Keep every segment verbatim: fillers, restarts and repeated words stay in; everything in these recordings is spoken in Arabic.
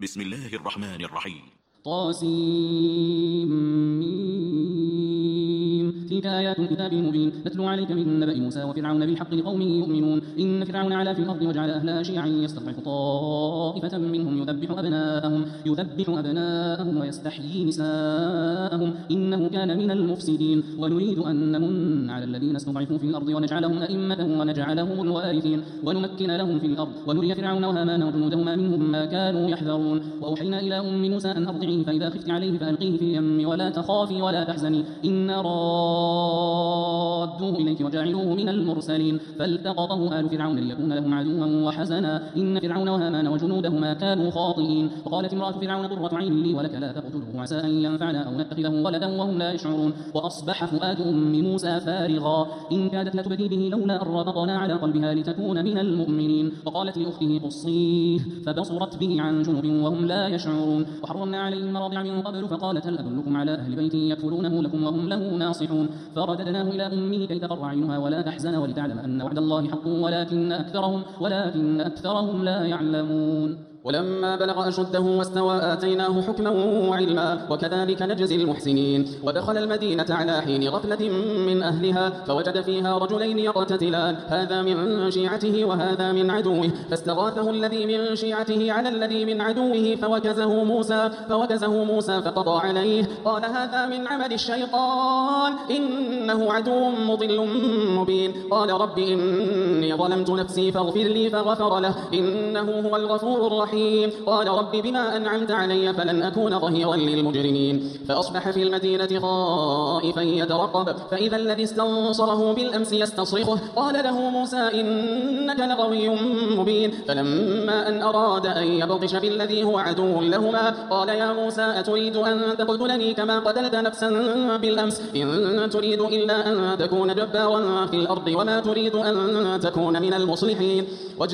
بسم الله الرحمن الرحيم. طاسيم تلك آيات الكتاب المبين نتلو عليك من نبأ موسى وفرعون بالحق لقوم يؤمنون. إن فرعون علا في الأرض وجعل أهلها شيعا يستضعف طائفة منهم يذبح أبناءهم يذبح أبناءهم ويستحيي نساءهم إنه كان من المفسدين. ونريد أن نمن على الذين استضعفوا في الأرض ونجعلهم أئمة ونجعلهم الوارثين ونمكن لهم في الأرض ونري فرعون وهامان وجنودهما منهم ما كانوا يحذرون. وأوحينا إلى أم موسى أن أرضعيه فإذا خفت عليه فألقيه في اليم ولا تخافي ولا تحزني إنا رادوه إليك وجعلوه من المرسلين. فالتقطه آل فرعون ليكون لهم عدوا وحزنا إن فرعون وهامان وجنودهما كانوا خاطئين. وقالت امرأة فرعون قرة عين لي ولك لا تقتله عسى أن ينفعنا أو نتخذه ولدا وهم لا يشعرون. وأصبح فؤاد أم موسى فارغا إن كادت لتبدي به لولا أن ربطنا على قلبها لتكون من المؤمنين. وقالت لأخته قصيه فبصرت به عن جنوب وهم لا يشعرون. وحرمنا عليه المراضع من قبل فقالت هل أدلكم على أهل بيت يكفلونه لكم وهم له ناصحون. فرددناه إلى أمه كي تقر عينها ولا تحزن ولتعلم أن وعد الله حق ولكن أكثرهم, ولكن أكثرهم لا يعلمون. ولما بلغ أشده واستوى آتيناه حكما وعلما وكذلك نجزي المحسنين. ودخل المدينة على حين غفلة من أهلها فوجد فيها رجلين يقتتلان هذا من شيعته وهذا من عدوه فاستغاثه الذي من شيعته على الذي من عدوه فوكزه موسى فوكزه موسى فقضى عليه قال هذا من عمل الشيطان إنه عدو مضل مبين. قال رب إني ظلمت نفسي فاغفر لي فغفر له إنه هو الغفور الرحيم. قال رب بما أنعمت علي فلن أكون ظهيرا للمجرمين. فأصبح في المدينة خائفا يترقب فإذا الذي استنصره بالأمس يستصرخه قال له موسى إنك لغوي مبين. فلما أن أراد أن يبطش بالذي هو عدو لهما قال يا موسى أتريد أن تقتلني كما قتلت نفسا بالأمس إن تريد إلا أن تكون جبارا في الأرض وما تريد أن تكون من المصلحين.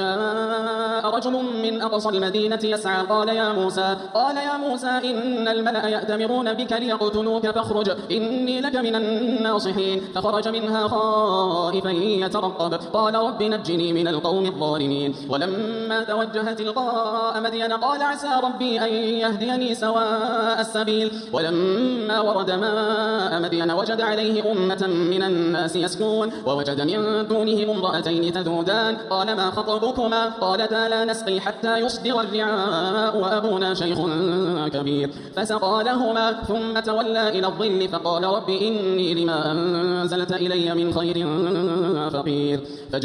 وجاء رجل من أقصى المدينة يسعى قال يا موسى قال يا موسى إن الملأ يأتمرون بك ليقتلوك فاخرج إني لك من الناصحين. فخرج منها خائفا يترقب قال رب نجني من القوم الظالمين. ولما توجه تلقاء مدين قال عسى ربي أن يهديني سواء السبيل. ولما ورد ماء مدين وجد عليه أمة من الناس يسكون ووجد من دونهم امرأتين تذودان قال ما خطبكما قالتا لا نسقي حتى يصدر الرعاء وأبونا شيخ كبير. فسقى لهما ثم تولى إلى الظل فقال رب إني لما أنزلت إلي من خير فقير.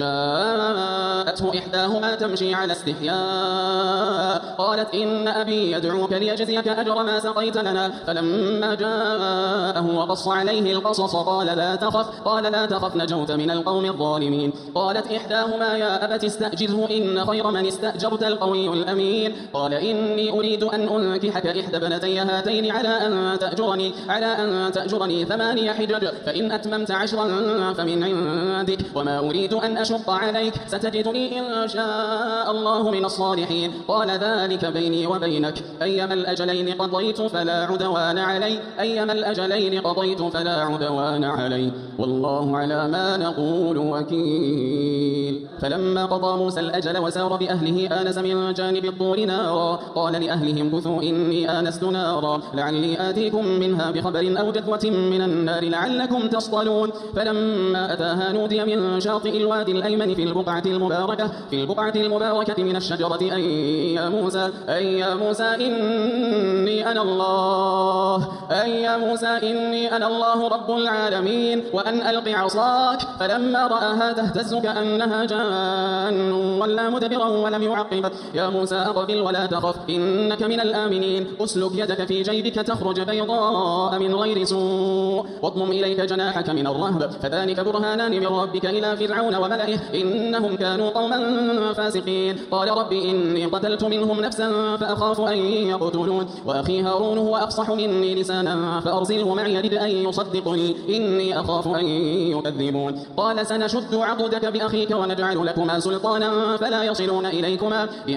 فجاءته إحداهما تمشي على استحياء قالت إن أبي يدعوك ليجزيك أجر ما سقيت لنا. فلما جاءه وقص عليه القصص قال لا تخف قال لا تخف نجوت من القوم الظالمين. قالت إحداهما يا أبت استأجره إن خير من استأجرت القوي الأمين. قال إني أريد أن أنكحك إحدى بنتي هاتين على أن تأجرني على أن تأجرني ثماني حجج فإن أتممت عشرا فمن عندك وما أريد أن أشق عليك ستجدني إن شاء الله من الصالحين. قال ذلك بيني وبينك أيما الأجلين قضيت فلا عدوان علي أيما الأجلين قضيت فلا عدوان علي والله على ما نقول وكيل. فلما قضى موسى الأجل وسار بأهله آنس من جانب الطور نارا قال لأهلهم كثوا إني آنست نارا لعلي آتيكم منها بخبر أو جذوة من النار لعلكم تصطلون. فلما أتاها نودي من شاطئ الوادي الأيمن في البقعة المباركة في البقعة المباركة من الشجرة أي يا موسى أي يا موسى إني أنا الله أي يا موسى إني أنا الله رب العالمين وأن ألق عصاك. فلما رآها تهتز كأنها جان ولا مدبرا ولم يعقب يا موسى أقبل ولا تخف إنك من الآمنين. أسلك يدك في جيبك تخرج بيضاء من غير سوء واضمم إليك جناحك من الرهب فذلك برهانان من ربك إلى فرعون وملئه إنهم كانوا قوما فاسقين. قال رب إني قتلت منهم نفسا فأخاف أن يقتلون وأخي هارون هو أفصح مني لسانا فأرسله معي يرد أن يصدقني إني أخاف أن يكذبون. قال سنشد عضدك بأخيك ونجعل لكما سلطانا فلا يصلون إليكما بآياتنا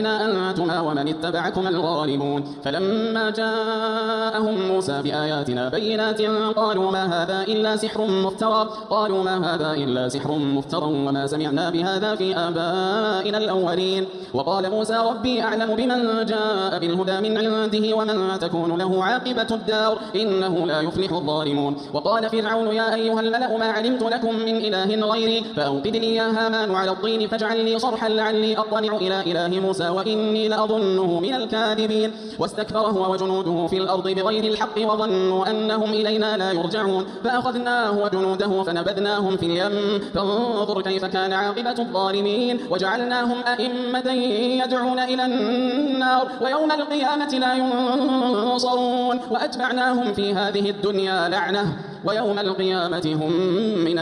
فإنا أنتما ومن اتبعكما الغالبون. فلما جاءهم موسى بآياتنا بينات قالوا ما هذا إلا سحر مفترى قالوا ما هذا إلا سحر مفترى وما سمعنا بهذا في آبائنا الأولين. وقال موسى ربي أعلم بمن جاء بالهدى من عنده ومن تكون له عاقبة الدار إنه لا يفلح الظالمون. وقال فرعون يا أيها الملأ ما علمت لكم من إله غيري فأوقد لي يا هامان على الطين فاجعل لي صرحا لعلي أطلع إلى إله موسى وإني لأظنه من الكاذبين. واستكبر هو وجنوده في الأرض بغير الحق وظنوا أنهم إلينا لا يرجعون فأخذناه وجنوده فنبذناهم في اليم فانظر كيف كان عاقبة الظالمين. وجعلناهم أئمة يدعون إلى النار ويوم القيامة لا ينصرون وأتبعناهم في هذه الدنيا لعنة ويوم القيامة هم من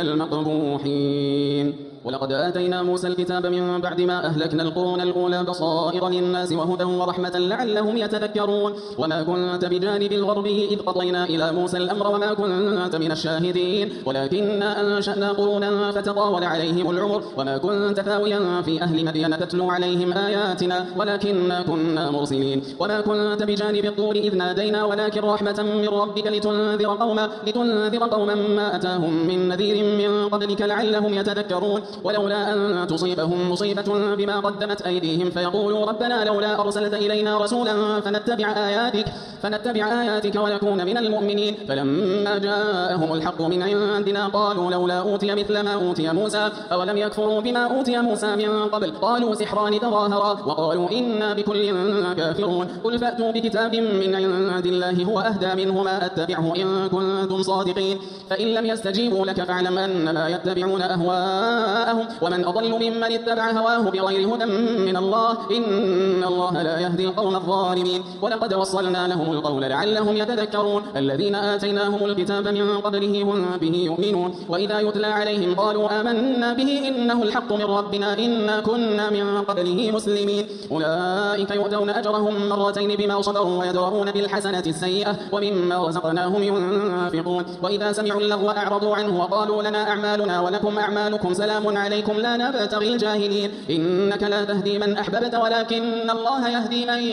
المقبوحين. ولقد آتينا موسى الكتاب من بعد ما أهلكنا القرون الأولى بصائر للناس وهدى ورحمة لعلهم يتذكرون. وما كنت بجانب الغربي إذ قضينا إلى موسى الأمر وما كنت من الشاهدين ولكننا أنشأنا قرونا فتطاول عليهم العمر وما كنت ثاويا في أهل مدين تتلو عليهم آياتنا ولكننا كنا مرسلين. وما كنت بجانب الطور إذ نادينا ولكن رحمة من ربك لتنذر قوما لتنذر قوما ما أتاهم من نذير من قبلك لعلهم يتذكرون. ولولا أن تصيبهم مصيبة بما قدمت أيديهم فيقولوا ربنا لولا أرسلت إلينا رسولا فنتبع آياتك فنتبع آياتك ونكون من المؤمنين. فلما جاءهم الحق من عندنا قالوا لولا أوتي مثل ما أوتي موسى أولم يكفروا بما أوتي موسى من قبل قالوا سحران تظاهرا وقالوا إنا بكل كافرون. قل فأتوا بكتاب من عند الله هو أهدى منهما أتبعه إن كنتم صادقين. فإن لم يستجيبوا لك فاعلم أنما يتبعون أهواءهم ومن أضل ممن اتبع هواه بغير هدى من الله إن الله لا يهدي القوم الظالمين. ولقد وصلنا لهم القول لعلهم يتذكرون. الذين آتيناهم الكتاب من قبله هم به يؤمنون وإذا يتلى عليهم قالوا آمنا به إنه الحق من ربنا إنا كنا من قبله مسلمين. أولئك يؤتون أجرهم مرتين بما صبروا ويدرؤون بالحسنة السيئة ومما رزقناهم ينفقون. وإذا سمعوا اللغو أعرضوا عنه وقالوا لنا أعمالنا ولكم أعمالكم سلام عليكم لا نبتغي الجاهلين إنك لا تهدي من أحببت ولكن الله يهدي من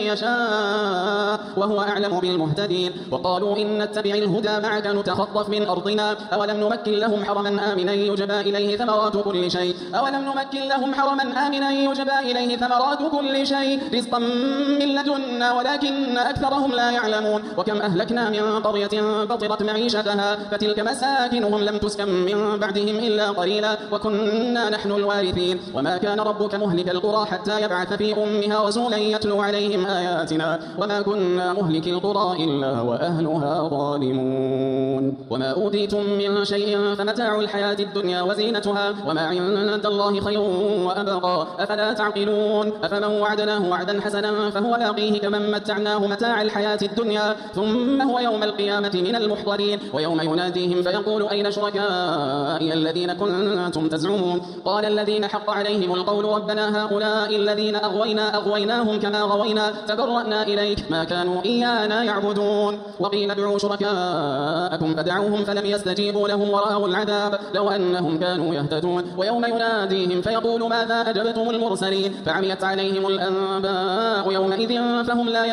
يشاء وهو أعلم بالمهتدين. وقالوا إن نتبع الهدى معك نتخطف من أرضنا أولم نمكن لهم حرما آمنا يجبى إليه ثمرات كل شيء أولم نمكن لهم حرما آمنا يجبى إليه ثمرات كل شيء رزقا من لدنا ولكن أكثرهم لا يعلمون. وكم أهلكنا من قرية بطرت معيشتها فتلك مساكنهم لم تسكن من بعدهم إلا قليلا وكنا نحن الوارثين. وما كان ربك مهلك القرى حتى يبعث في أمها رسولا يتلو عليهم آياتنا وما كنا مهلك القرى إلا وأهلها ظالمون. وما أوتيتم من شيء فمتاع الحياة الدنيا وزينتها وما عند الله خير وأبقى أفلا تعقلون. أفمن وعدناه وعدا حسنا فهو لاقيه كمن متعناه متاع الحياة الدنيا ثم هو يوم القيامة من المحضرين. ويوم يناديهم فيقول أين شركائي الذين كنتم تزعمون قال الذين حق عليهم القول ربنا هؤلاء الذين أغوينا أغويناهم كما غوينا تبرأنا إليك ما كانوا إيانا يعبدون. وقيل ادعوا شركاءكم فدعوهم فلم يستجيبوا لهم ورأوا العذاب لو أنهم كانوا يهتدون. ويوم يناديهم فيقول ماذا أجبتم المرسلين فعميت عليهم الأنباء يومئذ فهم لا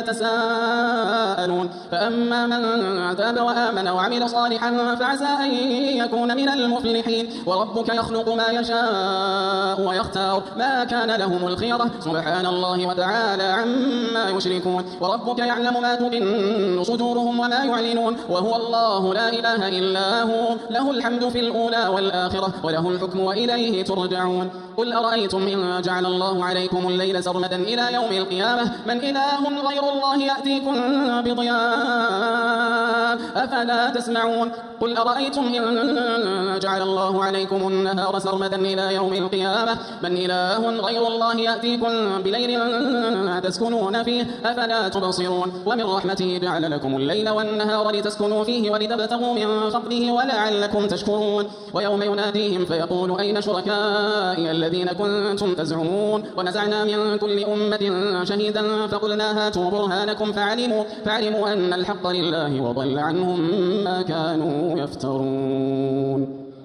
يتساءلون. فأما من تاب وآمن وعمل صالحا فعسى أن يكون من المفلحين. وربك يخلق ما يشاء ويختار ما كان لهم الخيرة سبحان الله وتعالى عما يشركون. وربك يعلم ما تكن صدورهم وما يعلنون وهو الله لا إله إلا هو له الحمد في الأولى والآخرة وله الحكم وإليه ترجعون. قل أرأيتم إن جعل الله عليكم الليل سرمدا إلى يوم القيامة من إله غير الله يأتيكم بضياء أفلا تسمعون. قل أرأيتم إن جعل الله عليكم النهار سرمدا إلى يوم القيامة من إله غير الله يأتيكم بليل تسكنون فيه أفلا تبصرون. ومن رحمته جعل لكم الليل والنهار لتسكنوا فيه ولتبتغوا من فضله ولعلكم تشكرون. ويوم يناديهم فيقول أين شركائي الذين كنتم تزعمون ونزعنا من كل أمة شهيدا فقلنا هاتوا برهانكم فعلموا, فعلموا أن الحق لله وضل عنهم ما كانوا يفترون.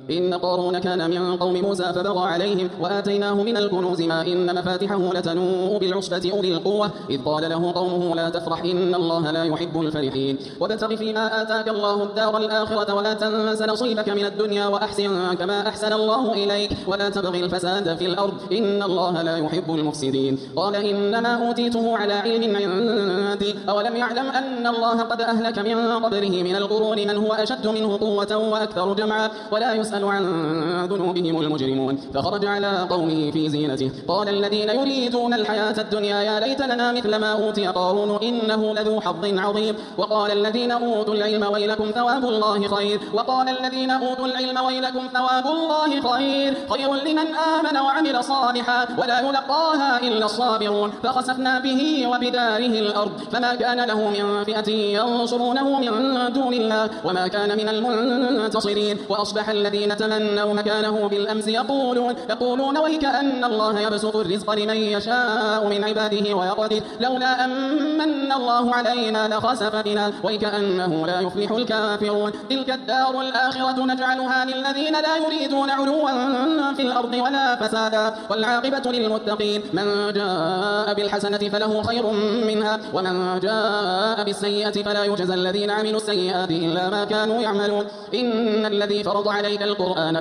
إن قارون كان من قوم موسى فبغى عليهم وآتيناه من الكنوز ما إن مفاتحه لتنوء بالعصبة أولي القوة إذ قال له قومه لا تفرح إن الله لا يحب الفرحين وابتغ فيما آتاك الله الدار الآخرة ولا تنس نصيبك من الدنيا وأحسن كما أحسن الله إليك ولا تبغي الفساد في الأرض إن الله لا يحب المفسدين قال إنما أوتيته على علم عندي أولم يعلم أن الله قد أهلك من قبله من القرون من هو أشد منه قوة وأكثر جمعا ولا يسأل عن ذنوبهم المجرمون فخرج على قومه في زينته قال الذين يريدون الحياة الدنيا يا ليت لنا مثل ما أوتي قارون إنه لذو حظ عظيم وقال الذين أوتوا العلم ويلكم ثواب الله خير وقال الذين أوتوا العلم ويلكم ثواب الله خير خير لمن آمن وعمل صالحا ولا يلقاها إلا الصابرون فخسفنا به وبداره الأرض فما كان له من فئة ينصرونه من دون الله وما كان من المنتصرين وأصبح الذين تمنوا مكانه بالأمس يقولون يقولون ويكأن الله يبسط الرزق لمن يشاء من عباده ويقدر لولا أمن الله علينا لخسف بنا ويكأنه لا يفلح الكافرون تلك الدار الآخرة نجعلها للذين لا يريدون علوا في الأرض ولا فسادا والعاقبة للمتقين من جاء بالحسنة فله خير منها ومن جاء بالسيئة فلا يجزى الذين عملوا السيئات إلا ما كانوا يعملون إن الذي فرض عليك القرآن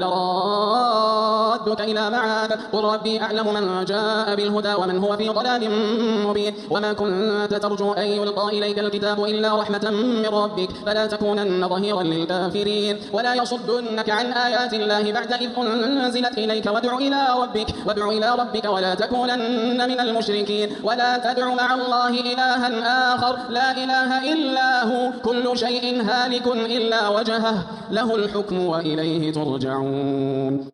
لرادك إلى معاد قل ربي أعلم من جاء بالهدى ومن هو في ضلال مبين وما كنت ترجو أن يلقى إليك الكتاب إلا رحمة من ربك فلا تكونن ظهيرا للكافرين ولا يصدنك عن آيات الله بعد إذ أنزلت إليك وادع إلى ربك وادع إلى ربك ولا تكونن من المشركين ولا تدع مع الله إلها آخر لا إله إلا هو كل شيء هالك إلا وجهه له الحكم وإليه ترجعون